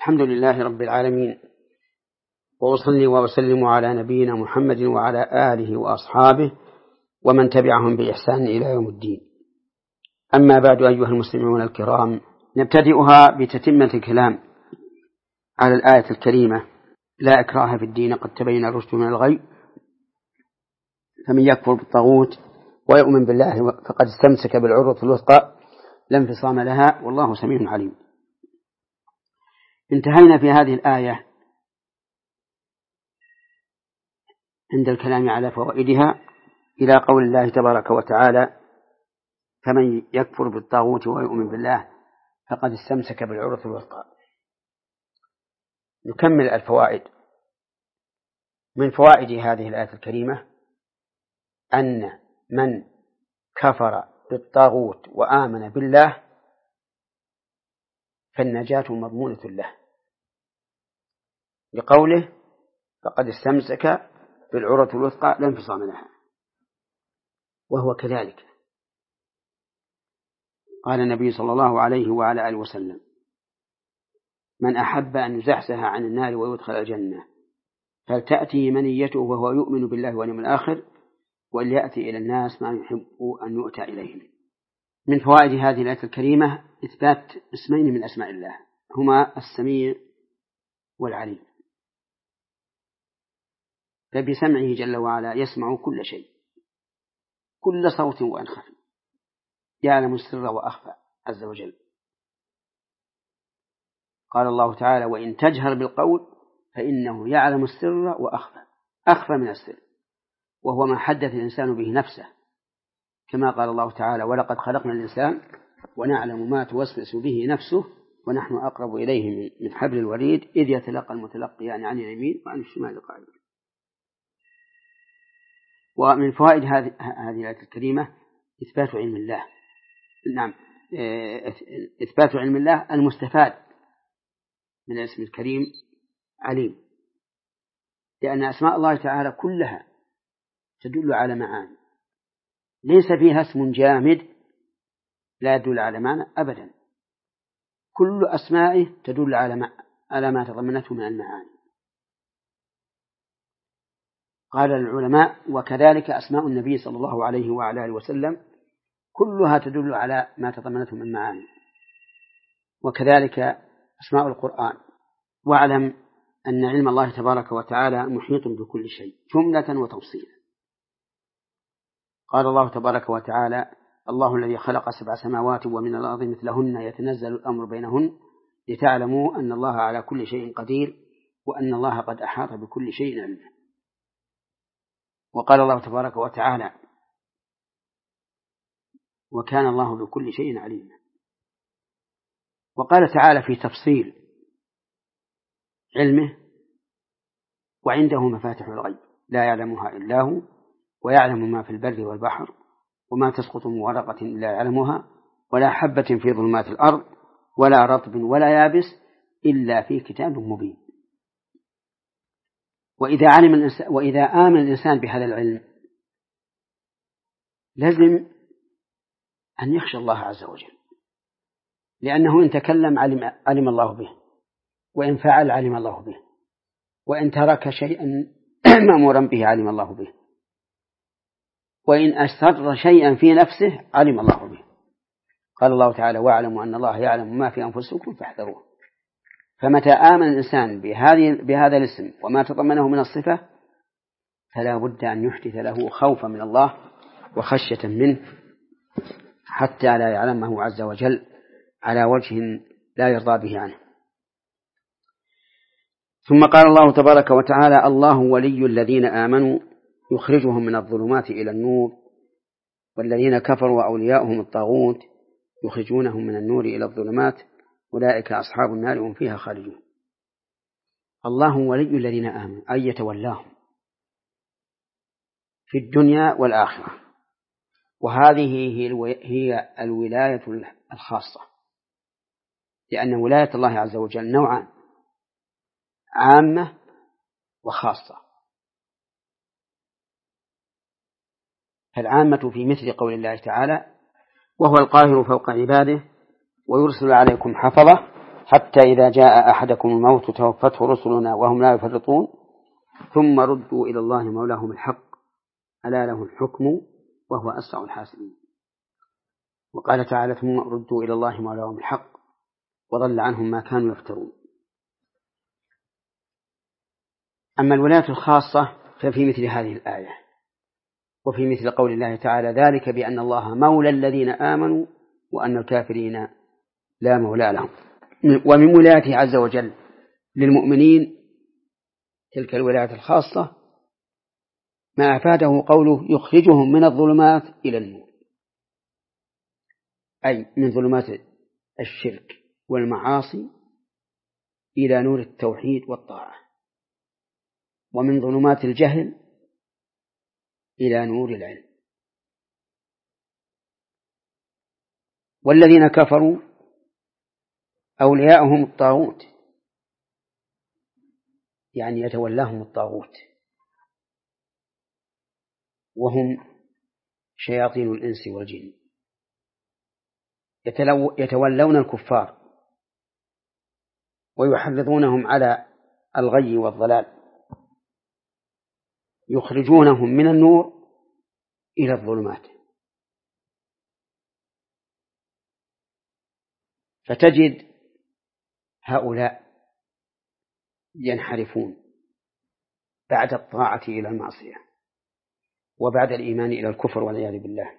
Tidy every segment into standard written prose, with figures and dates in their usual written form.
الحمد لله رب العالمين، وأصلي وأسلم على نبينا محمد وعلى آله وأصحابه ومن تبعهم بإحسان إلى يوم الدين. أما بعد، أيها المسلمون الكرام، نبتدئها بتتمة الكلام على الآية الكريمة: لا إكراه في الدين قد تبين الرشد من الغي، فمن يكفر بالطاغوت ويؤمن بالله فقد استمسك بالعروة الوثقى لا انفصام لها، والله سميع عليم. انتهينا في هذه الآية عند الكلام على فوائدها إلى قول الله تبارك وتعالى: فمن يكفر بالطاغوت ويؤمن بالله فقد استمسك بالعروة الوثقى. نكمل الفوائد. من فوائد هذه الآية الكريمة أن من كفر بالطاغوت وآمن بالله فالنجاة مضمونة له، لقوله فقد استمسك بالعروة الوثقى لا انفصام لها، وهو كذلك. قال النبي صلى الله عليه وعلى آله وسلم: من أحب أن يزحزح عن النار ويدخل الجنة فلتأتي منيته وهو يؤمن بالله واليوم الآخر وليأتي إلى الناس ما يحب أن يؤتى إليهم. من فوائد هذه الآية الكريمة إثبات اسمين من أسماء الله، هما السميع والعليم، فبسمعه جل وعلا يسمع كل شيء، كل صوت وإن خفي، يعلم السر وأخفى عز وجل. قال الله تعالى: وإن تجهر بالقول فإنه يعلم السر وأخفى، أخفى من السر، وهو ما حدث الإنسان به نفسه، كما قال الله تعالى: ولقد خلقنا الإنسان ونعلم ما توسوس به نفسه ونحن أقرب إليه من حبل الوريد إذ يتلقى المتلقيان عن اليمين وعن الشمال قاعد. ومن فوائد هذه الآية الكريمة إثبات علم الله. نعم، إثبات علم الله المستفاد من الاسم الكريم عليم، لأن أسماء الله تعالى كلها تدل على معاني، ليس فيها اسم جامد لا يدل على معنى أبدا، كل أسمائه تدل على ما تضمنته من المعاني. قال العلماء: وكذلك أسماء النبي صلى الله عليه وعلى آله وسلم كلها تدل على ما تضمنته من معاني، وكذلك أسماء القرآن. واعلم أن علم الله تبارك وتعالى محيط بكل شيء جملة وتفصيلا. قال الله تبارك وتعالى: الله الذي خلق 7 سماوات ومن الأرض مثلهن يتنزل الأمر بينهن لتعلموا أن الله على كل شيء قدير وأن الله قد أحاط بكل شيء علما. وقال الله تبارك وتعالى: وكان الله بكل شيء عليما. وقال تعالى في تفصيل علمه: وعنده مفاتح الغيب لا يعلمها إلا هو ويعلم ما في البر والبحر وما تسقط من ورقة إلا يعلمها ولا حبة في ظلمات الأرض ولا رطب ولا يابس إلا في كتاب مبين. وإذا آمن الإنسان بهذا العلم لازم أن يخشى الله عز وجل، لأنه إن تكلم علم الله به، وإن فعل علم الله به، وإن ترك شيئا مأمورا به علم الله به، وإن أسر شيئا في نفسه علم الله به. قال الله تعالى: واعلموا أن الله يعلم ما في أنفسكم فاحذروه. فمتى آمن الإنسان بهذا الاسم وما تضمنه من الصفة فلا بد أن يحدث له خوفا من الله وخشية منه حتى لا يعلمه عز وجل على وجه لا يرضى به عنه. ثم قال الله تبارك وتعالى: الله ولي الذين آمنوا يخرجهم من الظلمات إلى النور والذين كفروا أولياؤهم الطاغوت يخرجونهم من النور إلى الظلمات أولئك أصحاب النار هم فيها خالدون. الله ولي الذين آمنوا أي يتولاهم في الدنيا والآخرة، وهذه هي الولاية الخاصة، لأن ولاية الله عز وجل نوعان: عامة وخاصة. فالعامة في مثل قول الله تعالى: وهو القاهر فوق عباده ويرسل عليكم حفظة حتى إذا جاء أحدكم الموت توفته رسلنا وهم لا يفرطون ثم ردوا إلى الله مولاهم الحق ألا له الحكم وهو أسرع الحاسبين. وقال تعالى ثم ردوا إلى الله مولاهم الحق وضل عنهم ما كانوا يفترون. أما الولاية الخاصة ففي مثل هذه الآية وفي مثل قول الله تعالى ذلك بأن الله مولى الذين آمنوا وأن الكافرين لا مولى لهم. ومن ولايته عز وجل للمؤمنين تلك الولاية الخاصة ما أفاده قوله يخرجهم من الظلمات إلى النور، أي من ظلمات الشرك والمعاصي إلى نور التوحيد والطاعة، ومن ظلمات الجهل إلى نور العلم. والذين كفروا أولياءهم الطاغوت، يعني يتولاهم الطاغوت، وهم شياطين الإنس والجن يتولون الكفار ويحرضونهم على الغي والضلال، يخرجونهم من النور إلى الظلمات. فتجد هؤلاء ينحرفون بعد الطاعة إلى المعصية وبعد الإيمان إلى الكفر والعياذ بالله.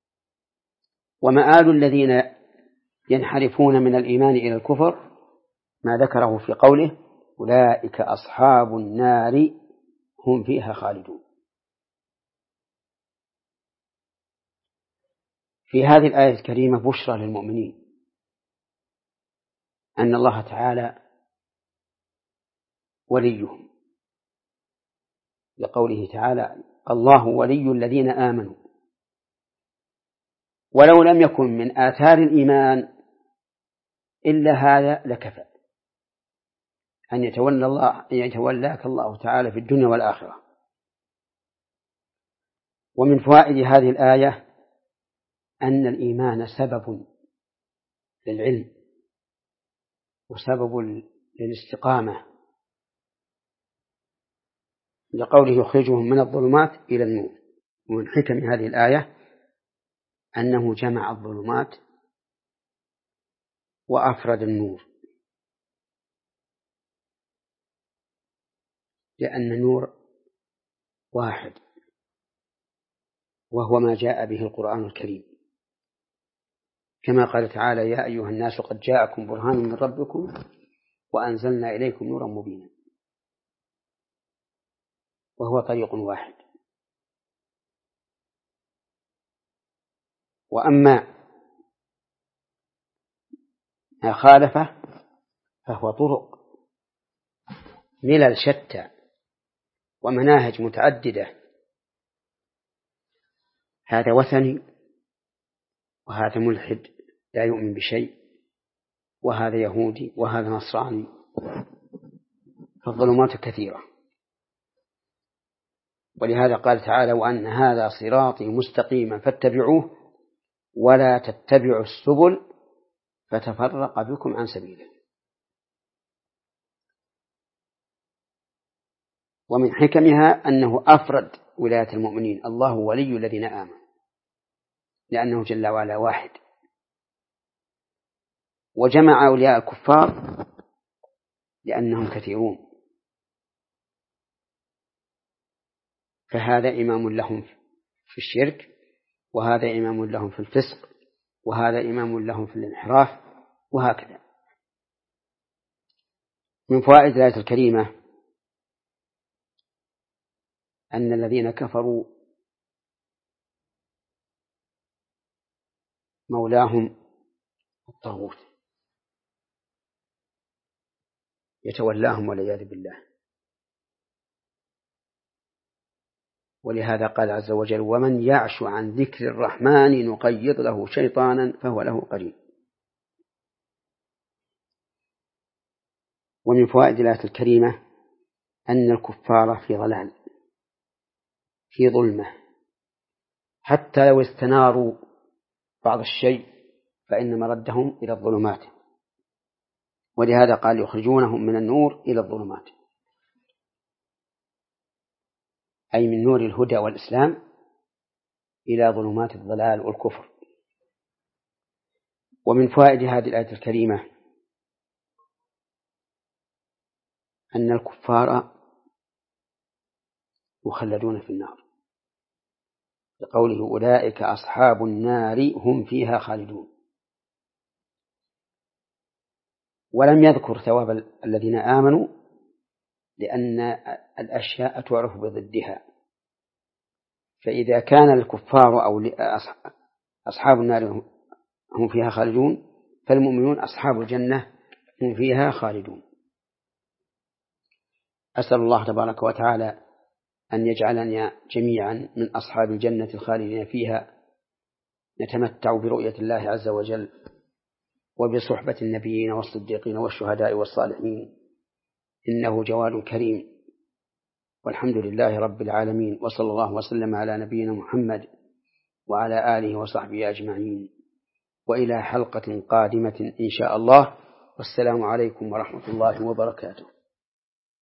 ومآل الذين ينحرفون من الإيمان إلى الكفر ما ذكره في قوله أولئك أصحاب النار هم فيها خالدون. في هذه الآية الكريمة بشرى للمؤمنين أن الله تعالى وليهم، لقوله تعالى الله ولي الذين آمنوا. ولو لم يكن من آثار الإيمان إلا هذا لكفى أن يتولاك الله تعالى في الدنيا والآخرة. ومن فوائد هذه الآية أن الإيمان سبب للعلم وسبب للاستقامة، لقوله يخرجهم من الظلمات إلى النور. ومن حكم هذه الآية أنه جمع الظلمات وأفرد النور، لأن النور واحد وهو ما جاء به القرآن الكريم، كما قال تعالى يا أيها الناس قد جاءكم برهان من ربكم وأنزلنا إليكم نورا مبينا، وهو طريق واحد. وأما ما خالفه فهو طرق ملل شتى ومناهج متعددة، هذا وثني وهذا ملحد لا يؤمن بشيء وهذا يهودي وهذا نصراني، فالظلمات كثيرة. ولهذا قال تعالى وأن هذا صراطي مستقيما فاتبعوه ولا تتبعوا السبل فتفرق بكم عن سبيله. ومن حكمها أنه أفرد ولاية المؤمنين الله ولي الذين آمنوا، لأنه جل وعلا واحد، وجمع أولياء الكفار لأنهم كثيرون، فهذا إمام لهم في الشرك وهذا إمام لهم في الفسق وهذا إمام لهم في الانحراف وهكذا. من فوائد الآية الكريمة أن الذين كفروا مولاهم الطاغوت يتولاهم والعياذ بالله. ولهذا قال عز وجل ومن يعش عن ذكر الرحمن نقيض له شيطانا فهو له قرين. ومن فوائد الآية الكريمة أن الكفار في ضلال في ظلمة، حتى لو استناروا بعض الشيء فإن مردهم إلى الظلمات. ولهذا قال يخرجونهم من النور إلى الظلمات، أي من نور الهدى والإسلام إلى ظلمات الضلال والكفر. ومن فوائد هذه الآية الكريمة أن الكفار مخلدون في النار، لقوله أولئك أصحاب النار هم فيها خالدون، ولم يذكر ثواب الذين آمنوا لأن الأشياء تعرف بضدها، فإذا كان الكفار أو أصحاب النار هم فيها خالدون فالمؤمنون أصحاب الجنة هم فيها خالدون. أسأل الله تبارك وتعالى أن يجعلنا جميعا من أصحاب الجنة الخالدين فيها، نتمتع برؤية الله عز وجل وبصحبة النبيين والصديقين والشهداء والصالحين، إنه جواد كريم. والحمد لله رب العالمين، وصلى الله وسلم على نبينا محمد وعلى آله وصحبه أجمعين، وإلى حلقة قادمة إن شاء الله، والسلام عليكم ورحمة الله وبركاته.